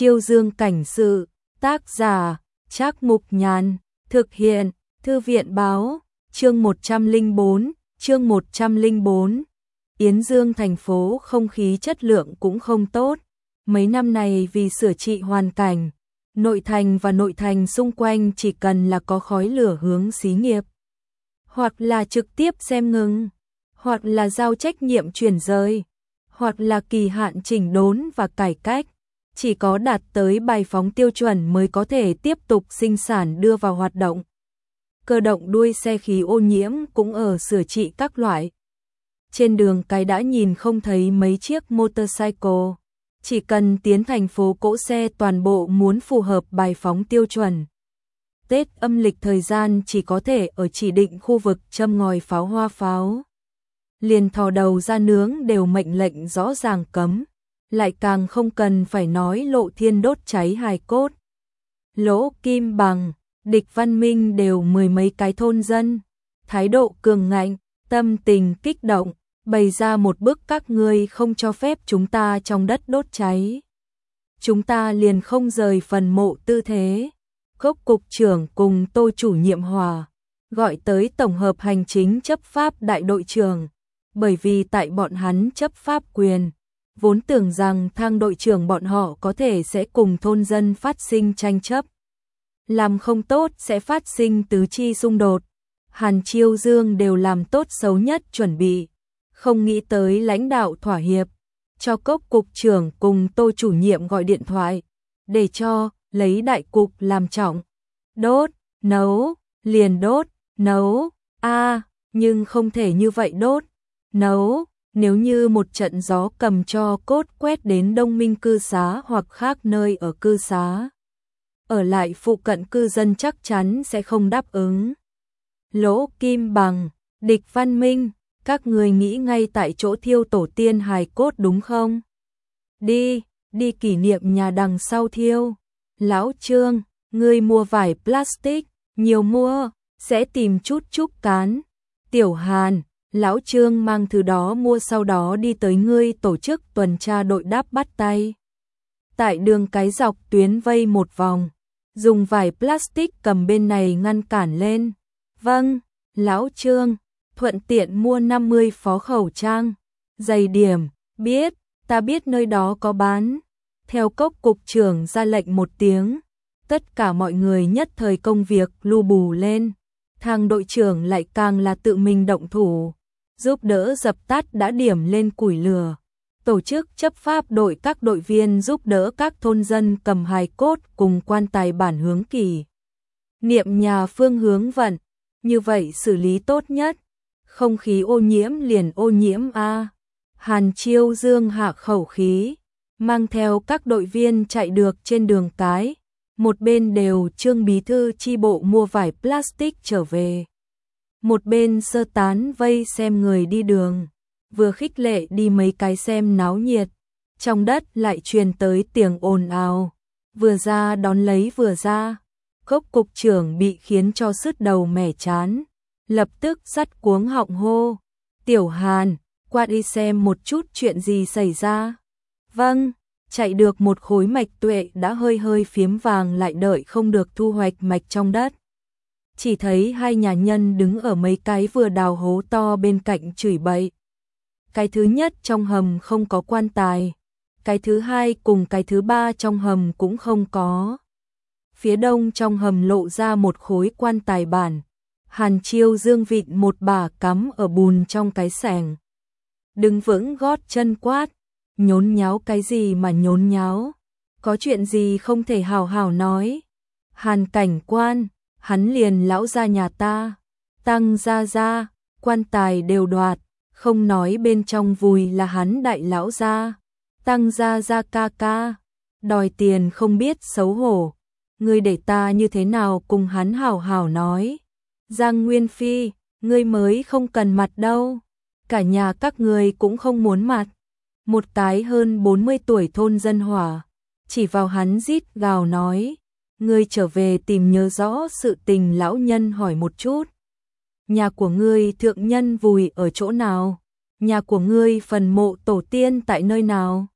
Chiêu Dương cảnh sự, tác giả, Trác Mục Nhàn, thực hiện, Thư viện báo, chương 104. Yến Dương thành phố không khí chất lượng cũng không tốt. Mấy năm này vì sửa trị hoàn cảnh, nội thành và nội thành xung quanh chỉ cần là có khói lửa hướng xí nghiệp, hoặc là trực tiếp xem ngừng, hoặc là giao trách nhiệm chuyển rời, hoặc là kỳ hạn chỉnh đốn và cải cách. Chỉ có đạt tới bài phóng tiêu chuẩn mới có thể tiếp tục sinh sản đưa vào hoạt động. Cơ động đuôi xe khí ô nhiễm cũng ở sửa trị các loại. Trên đường cái đã nhìn không thấy mấy chiếc motorcycle. Chỉ cần tiến thành phố cỗ xe toàn bộ muốn phù hợp bài phóng tiêu chuẩn. Tết âm lịch thời gian chỉ có thể ở chỉ định khu vực châm ngòi pháo hoa pháo. Liền thò đầu ra nướng đều mệnh lệnh rõ ràng cấm. Lại càng không cần phải nói Lộ Thiên đốt cháy hài cốt. Lỗ Kim Bằng, Địch Văn Minh đều mười mấy cái thôn dân. Thái độ cường ngạnh, tâm tình kích động, bày ra một bức các ngươi không cho phép chúng ta trong đất đốt cháy. Chúng ta liền không rời phần mộ tư thế. Cốc cục trưởng cùng Tô chủ nhiệm hòa, gọi tới tổng hợp hành chính chấp pháp đại đội trưởng. Bởi vì tại bọn hắn chấp pháp quyền, vốn tưởng rằng thang đội trưởng bọn họ có thể sẽ cùng thôn dân phát sinh tranh chấp. Làm không tốt sẽ phát sinh tứ chi xung đột. Hàn Chiêu Dương đều làm tốt xấu nhất chuẩn bị. Không nghĩ tới lãnh đạo thỏa hiệp, cho Cốc cục trưởng cùng Tô chủ nhiệm gọi điện thoại, để cho lấy đại cục làm trọng. Đốt, nấu, liền đốt, nấu, nhưng không thể như vậy đốt, nấu. Nếu như một trận gió cầm cho cốt quét đến Đông Minh cư xá hoặc khác nơi ở cư xá, ở lại phụ cận cư dân chắc chắn sẽ không đáp ứng. Lỗ Kim Bằng, Địch Văn Minh, các người nghĩ ngay tại chỗ thiêu tổ tiên hài cốt đúng không? Đi kỷ niệm nhà đằng sau thiêu. Lão Trương, ngươi mua vải plastic, nhiều mua, sẽ tìm chút trúc cán. Tiểu Hàn, Lão Trương mang thứ đó mua sau đó đi tới ngươi tổ chức tuần tra đội đáp bắt tay. Tại đường cái dọc tuyến vây một vòng, dùng vải plastic cầm bên này ngăn cản lên. Vâng, Lão Trương, thuận tiện mua 50 phó khẩu trang. Dày điểm, biết, ta biết nơi đó có bán. Theo Cốc cục trưởng ra lệnh một tiếng, tất cả mọi người nhất thời công việc lu bù lên. Thang đội trưởng lại càng là tự mình động thủ, giúp đỡ dập tắt đã điểm lên củi lửa. Tổ chức chấp pháp đội các đội viên giúp đỡ các thôn dân cầm hài cốt cùng quan tài bản hướng kỷ niệm nhà phương hướng vận. Như vậy xử lý tốt nhất. Không khí ô nhiễm liền ô nhiễm a. Hàn Chiêu Dương hạ khẩu khí, mang theo các đội viên chạy được trên đường cái. Một bên đều Trương bí thư chi bộ mua vải plastic trở về, một bên sơ tán vây xem người đi đường, vừa khích lệ đi mấy cái xem náo nhiệt. Trong đất lại truyền tới tiếng ồn ào, vừa ra đón lấy vừa ra. Cốc cục trưởng bị khiến cho sứt đầu mẻ chán, lập tức dắt cuống họng hô: Tiểu Hàn, qua đi xem một chút chuyện gì xảy ra. Vâng. Chạy được một khối mạch tuệ đã hơi phiếm vàng lại đợi không được thu hoạch mạch trong đất. Chỉ thấy hai nhà nhân đứng ở mấy cái vừa đào hố to bên cạnh chửi bậy. Cái thứ nhất trong hầm không có quan tài, cái thứ hai cùng cái thứ ba trong hầm cũng không có. Phía đông trong hầm lộ ra một khối quan tài bản. Hàn Chiêu Dương vịn một bà cắm ở bùn trong cái xẻng, đứng vững gót chân quát: Nhốn nháo cái gì mà nhốn nháo? Có chuyện gì không thể hào hào nói? Hàn cảnh quan, hắn liền lão gia nhà ta, Tăng gia, quan tài đều đoạt, không nói bên trong vùi là hắn đại lão gia. Tăng gia ca, đòi tiền không biết xấu hổ. Ngươi để ta như thế nào cùng hắn hào hào nói? Giang Nguyên Phi, ngươi mới không cần mặt đâu. Cả nhà các ngươi cũng không muốn mặt. Một cái hơn 40 tuổi thôn dân hỏa, chỉ vào hắn rít gào nói: Ngươi trở về tìm nhớ rõ sự tình lão nhân hỏi một chút. Nhà của ngươi thượng nhân vùi ở chỗ nào? Nhà của ngươi phần mộ tổ tiên tại nơi nào?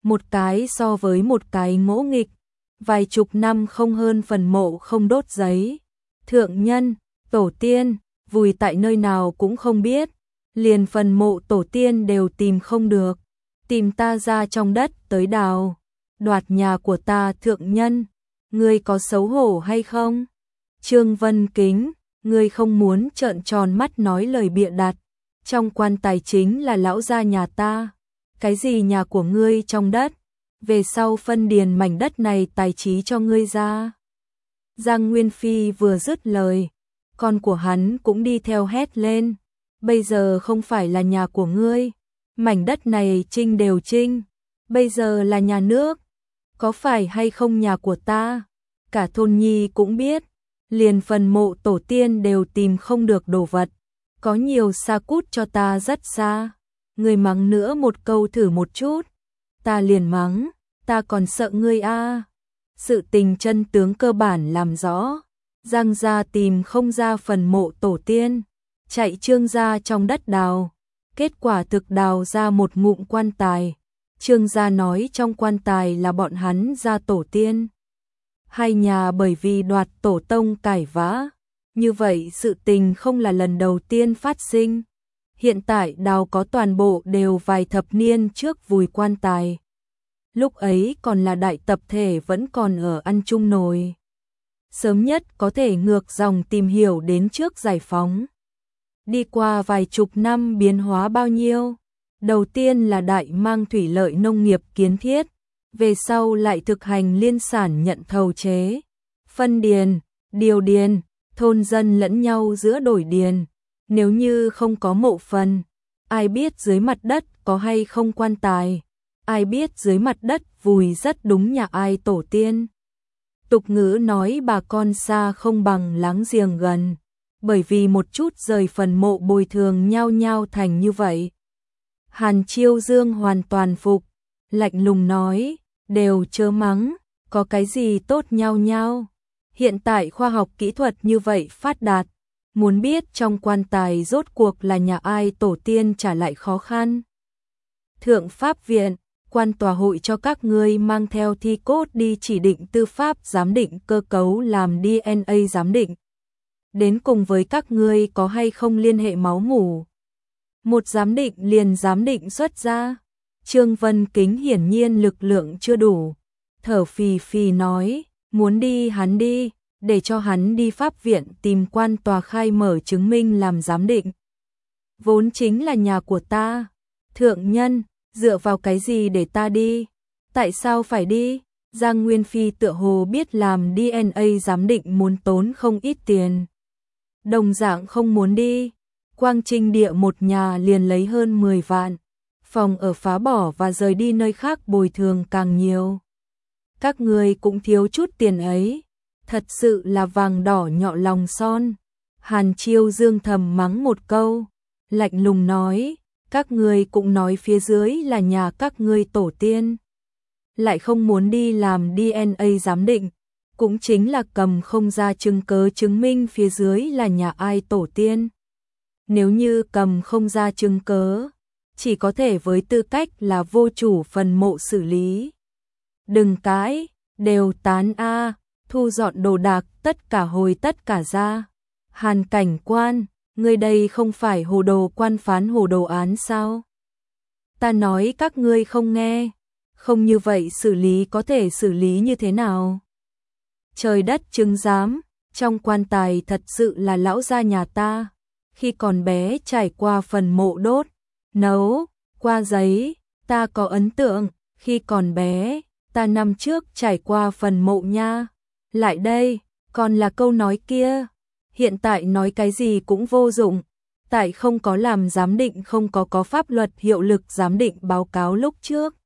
một cái so với một cái ngỗ nghịch, vài chục năm không hơn phần mộ không đốt giấy. Thượng nhân, tổ tiên, vùi tại nơi nào cũng không biết, liền phần mộ tổ tiên đều tìm không được, tìm ta ra trong đất tới đào, đoạt nhà của ta. Thượng nhân, ngươi có xấu hổ hay không? Trương Vân Kính, ngươi không muốn trợn tròn mắt nói lời bịa đặt, trong quan tài chính là lão gia nhà ta, cái gì nhà của ngươi trong đất, về sau phân điền mảnh đất này tài trí cho ngươi ra. Giang Nguyên Phi vừa dứt lời, con của hắn cũng đi theo hét lên, bây giờ không phải là nhà của ngươi, mảnh đất này trinh đều trinh, bây giờ là nhà nước, có phải hay không nhà của ta? Cả thôn nhi cũng biết, liền phần mộ tổ tiên đều tìm không được đồ vật, có nhiều xa cút cho ta rất xa. Ngươi mắng nữa một câu thử một chút, ta liền mắng, ta còn sợ ngươi a. Sự tình chân tướng cơ bản làm rõ, Giang gia tìm không ra phần mộ tổ tiên, chạy Trương gia trong đất đào, kết quả thực đào ra một ngụm quan tài. Trương gia nói trong quan tài là bọn hắn gia tổ tiên. Hai nhà bởi vì đoạt tổ tông cãi vã, như vậy sự tình không là lần đầu tiên phát sinh. Hiện tại đào có toàn bộ đều vài thập niên trước vùi quan tài. Lúc ấy còn là đại tập thể vẫn còn ở ăn chung nồi. Sớm nhất có thể ngược dòng tìm hiểu đến trước giải phóng. Đi qua vài chục năm biến hóa bao nhiêu. Đầu tiên là đại mang thủy lợi nông nghiệp kiến thiết, về sau lại thực hành liên sản nhận thầu chế, phân điền, điều điền, thôn dân lẫn nhau giữa đổi điền. Nếu như không có mộ phần, ai biết dưới mặt đất có hay không quan tài, ai biết dưới mặt đất vùi rất đúng nhà ai tổ tiên. Tục ngữ nói bà con xa không bằng láng giềng gần, bởi vì một chút rời phần mộ bồi thường nhau nhau thành như vậy. Hàn Chiêu Dương hoàn toàn phục, lạnh lùng nói, đều chớ mắng, có cái gì tốt nhau nhau. Hiện tại khoa học kỹ thuật như vậy phát đạt, muốn biết trong quan tài rốt cuộc là nhà ai tổ tiên trả lại khó khăn. Thượng Pháp Viện, quan tòa hội cho các ngươi mang theo thi cốt đi chỉ định tư pháp giám định cơ cấu làm DNA giám định. Đến cùng với các ngươi có hay không liên hệ máu mủ. Một giám định liền giám định xuất ra. Trương Vân Kính hiển nhiên lực lượng chưa đủ, thở phì phì nói, muốn đi hắn đi, để cho hắn đi pháp viện tìm quan tòa khai mở chứng minh làm giám định. Vốn chính là nhà của ta. Thượng nhân, dựa vào cái gì để ta đi? Tại sao phải đi? Giang Nguyên Phi tựa hồ biết làm DNA giám định muốn tốn không ít tiền. Đồng dạng không muốn đi. Quang Trinh Địa một nhà liền lấy hơn 10 vạn. Phòng ở phá bỏ và rời đi nơi khác bồi thường càng nhiều. Các người cũng thiếu chút tiền ấy. Thật sự là vàng đỏ nhọ lòng son. Hàn Chiêu Dương thầm mắng một câu, lạnh lùng nói, các ngươi cũng nói phía dưới là nhà các ngươi tổ tiên. Lại không muốn đi làm DNA giám định, cũng chính là cầm không ra chứng cớ chứng minh phía dưới là nhà ai tổ tiên. Nếu như cầm không ra chứng cớ, chỉ có thể với tư cách là vô chủ phần mộ xử lý. Đừng cãi, đều tán a, thu dọn đồ đạc tất cả hồi tất cả ra. Hàn cảnh quan, ngươi đây không phải hồ đồ quan phán hồ đồ án sao? Ta nói các ngươi không nghe, không như vậy xử lý có thể xử lý như thế nào? Trời đất chứng giám, trong quan tài thật sự là lão gia nhà ta, khi còn bé trải qua phần mộ đốt, nấu, qua giấy, ta có ấn tượng, khi còn bé, ta năm trước trải qua phần mộ nha. Lại đây, còn là câu nói kia, hiện tại nói cái gì cũng vô dụng, tại không có làm giám định không có pháp luật hiệu lực giám định báo cáo lúc trước.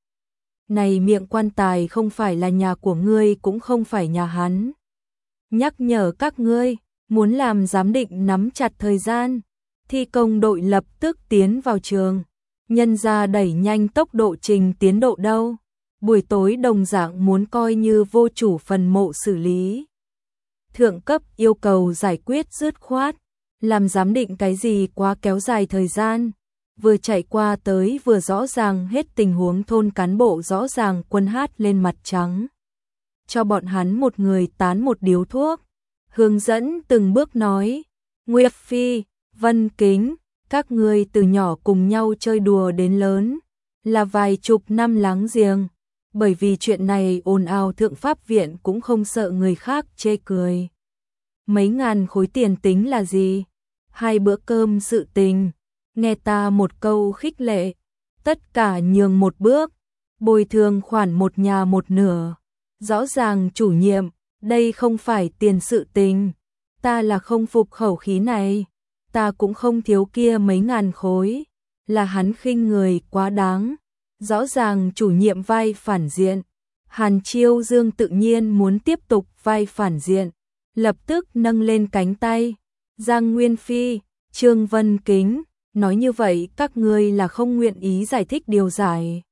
Này miệng quan tài không phải là nhà của ngươi cũng không phải nhà hắn. Nhắc nhở các ngươi, muốn làm giám định nắm chặt thời gian, thi công đội lập tức tiến vào trường, nhân ra đẩy nhanh tốc độ trình tiến độ đâu. Buổi tối đồng dạng muốn coi như vô chủ phần mộ xử lý. Thượng cấp yêu cầu giải quyết dứt khoát, làm giám định cái gì quá kéo dài thời gian. vừa chạy qua tới vừa rõ ràng hết tình huống thôn cán bộ rõ ràng Quân hát lên mặt trắng. Cho bọn hắn một người tán một điếu thuốc, hướng dẫn từng bước nói, Nguyệt Phi, Vân Kính, các ngươi từ nhỏ cùng nhau chơi đùa đến lớn, là vài chục năm láng giềng, bởi vì chuyện này ồn ào thượng pháp viện cũng không sợ người khác chê cười. Mấy ngàn khối tiền tính là gì? 2 bữa cơm sự tình, nghe ta một câu khích lệ, tất cả nhường một bước, bồi thường khoản một nhà một nửa. Rõ ràng chủ nhiệm, đây không phải tiền sự tình, ta là không phục khẩu khí này, ta cũng không thiếu kia mấy ngàn khối, là hắn khinh người quá đáng. Rõ ràng chủ nhiệm vai phản diện, Hàn Chiêu Dương tự nhiên muốn tiếp tục vai phản diện, lập tức nâng lên cánh tay, Giang Nguyên Phi, Trương Vân Kính, nói như vậy các ngươi là không nguyện ý giải thích điều giải.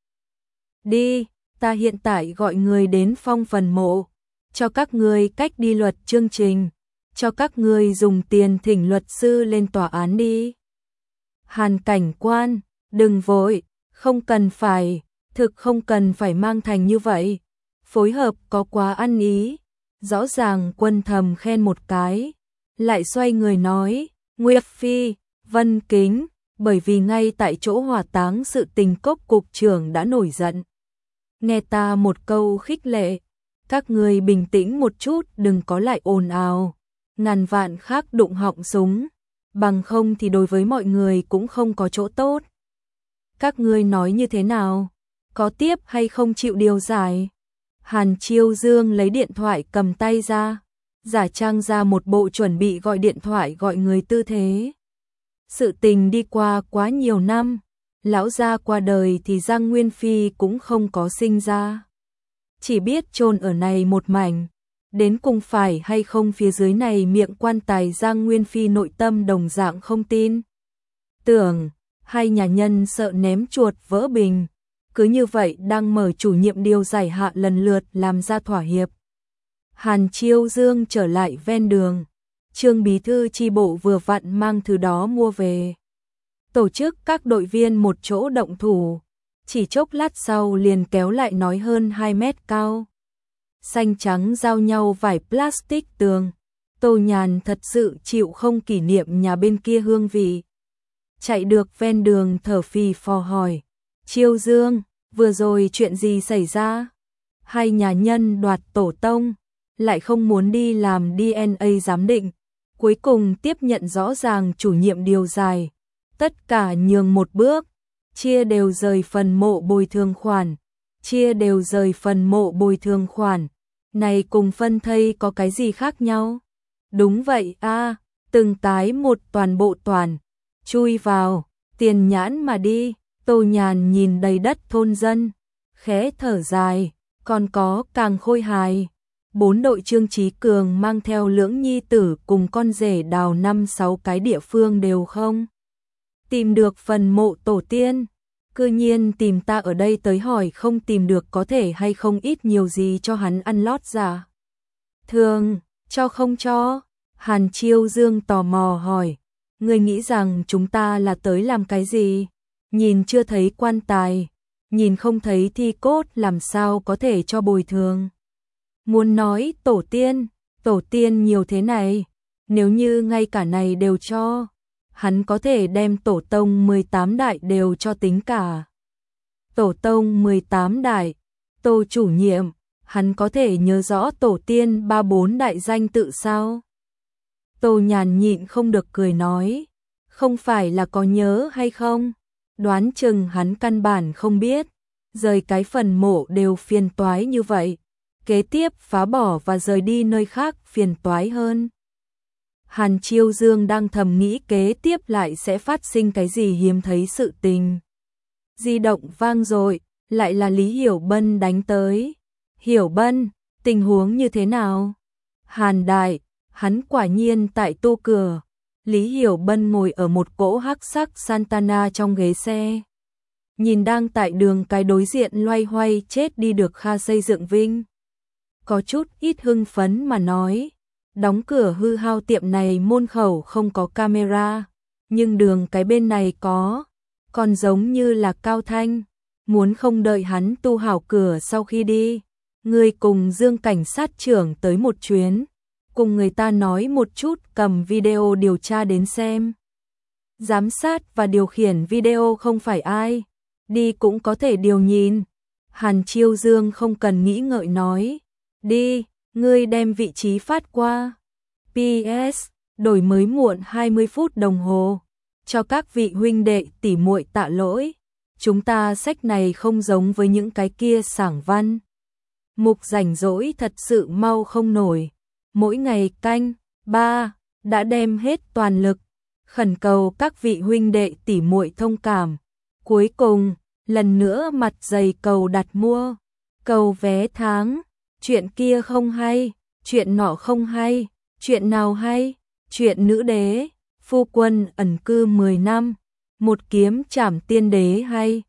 Đi, ta hiện tại gọi người đến phong phần mộ, cho các ngươi cách đi luật chương trình, cho các ngươi dùng tiền thỉnh luật sư lên tòa án đi. Hàn cảnh quan, đừng vội, không cần phải, thực không cần phải mang thành như vậy, phối hợp có quá ăn ý. Rõ ràng Quân thầm khen một cái, lại xoay người nói, Nguyệt Phi, Vân Kính, bởi vì ngay tại chỗ hỏa táng sự tình Cốc cục trưởng đã nổi giận. Nghe ta một câu khích lệ, các người bình tĩnh một chút, đừng có lại ồn ào, ngàn vạn khác đụng họng súng, bằng không thì đối với mọi người cũng không có chỗ tốt. Các ngươi nói như thế nào? Có tiếp hay không chịu điều giải? Hàn Chiêu Dương lấy điện thoại cầm tay ra, giả trang ra một bộ chuẩn bị gọi điện thoại gọi người tư thế. Sự tình đi qua quá nhiều năm, lão gia qua đời thì Giang Nguyên Phi cũng không có sinh ra. Chỉ biết chôn ở này một mảnh, đến cùng phải hay không phía dưới này miệng quan tài Giang Nguyên Phi nội tâm đồng dạng không tin. Tưởng, hai nhà nhân sợ ném chuột vỡ bình, cứ như vậy đang mở chủ nhiệm điều giải hạ lần lượt làm ra thỏa hiệp. Hàn Chiêu Dương trở lại ven đường, Trương bí thư chi bộ vừa vặn mang thứ đó mua về. Tổ chức các đội viên một chỗ động thủ, chỉ chốc lát sau liền kéo lại nói hơn 2 mét cao. Xanh trắng giao nhau vải plastic tường, Tô Nhàn thật sự chịu không kỷ niệm nhà bên kia hương vị. Chạy được ven đường thở phì phò hỏi, Chiêu Dương, vừa rồi chuyện gì xảy ra? Hai nhà nhân đoạt tổ tông, lại không muốn đi làm DNA giám định, cuối cùng tiếp nhận rõ ràng chủ nhiệm điều giải, tất cả nhường một bước, chia đều rời phần mộ bồi thường khoản, chia đều rời phần mộ bồi thường khoản, này cùng phân thây có cái gì khác nhau? Đúng vậy a, từng tái một toàn bộ toàn, chui vào, tiền nhãn mà đi. Tô Nhàn nhìn đầy đất thôn dân, khẽ thở dài, còn có càng khôi hài. 4 đội Trương Chí Cường mang theo lưỡng nhi tử cùng con rể đào 5-6 cái địa phương đều không tìm được phần mộ tổ tiên. Cư nhiên tìm ta ở đây tới hỏi không tìm được có thể hay không ít nhiều gì cho hắn ăn lót giả. Thường, cho không cho? Hàn Chiêu Dương tò mò hỏi, ngươi nghĩ rằng chúng ta là tới làm cái gì? Nhìn chưa thấy quan tài, nhìn không thấy thi cốt làm sao có thể cho bồi thường. Muốn nói tổ tiên nhiều thế này, nếu như ngay cả này đều cho, hắn có thể đem tổ tông 18 đại đều cho tính cả. Tổ tông 18 đại, Tô chủ nhiệm, hắn có thể nhớ rõ tổ tiên 3-4 đại danh tự sao? Tô Nhàn nhịn không được cười nói, không phải là có nhớ hay không? Đoán chừng hắn căn bản không biết, rời cái phần mộ đều phiền toái như vậy, kế tiếp phá bỏ và rời đi nơi khác phiền toái hơn. Hàn Chiêu Dương đang thầm nghĩ kế tiếp lại sẽ phát sinh cái gì hiếm thấy sự tình. Di động vang rồi, lại là Lý Hiểu Bân đánh tới. Hiểu Bân, tình huống như thế nào? Hàn đại, hắn quả nhiên tại tu cửa. Lý Hiểu Bân ngồi ở một cỗ hắc sắc Santana trong ghế xe. Nhìn đang tại đường cái đối diện loay hoay chết đi được Kha Xây Dựng Vinh. Có chút ít hưng phấn mà nói, đóng cửa hư hao tiệm này môn khẩu không có camera, nhưng đường cái bên này có. còn giống như là Cao Thanh, muốn không đợi hắn tu hảo cửa sau khi đi, ngươi cùng Dương cảnh sát trưởng tới một chuyến, cùng người ta nói một chút, cầm video điều tra đến xem. Giám sát và điều khiển video không phải ai, đi cũng có thể điều nhìn. Hàn Chiêu Dương không cần nghĩ ngợi nói, đi, ngươi đem vị trí phát qua. PS, đổi mới muộn 20 phút đồng hồ. Cho các vị huynh đệ tỉ muội tạ lỗi, chúng ta sách này không giống với những cái kia sảng văn. Mục rảnh rỗi thật sự mau không nổi, mỗi ngày canh 3 đã đem hết toàn lực, khẩn cầu các vị huynh đệ tỉ muội thông cảm. Cuối cùng, lần nữa mặt dày cầu đặt mua, cầu vé tháng, chuyện kia không hay, chuyện nọ không hay, chuyện nào hay, chuyện nữ đế, phu quân ẩn cư 10 năm, một kiếm trảm tiên đế hay.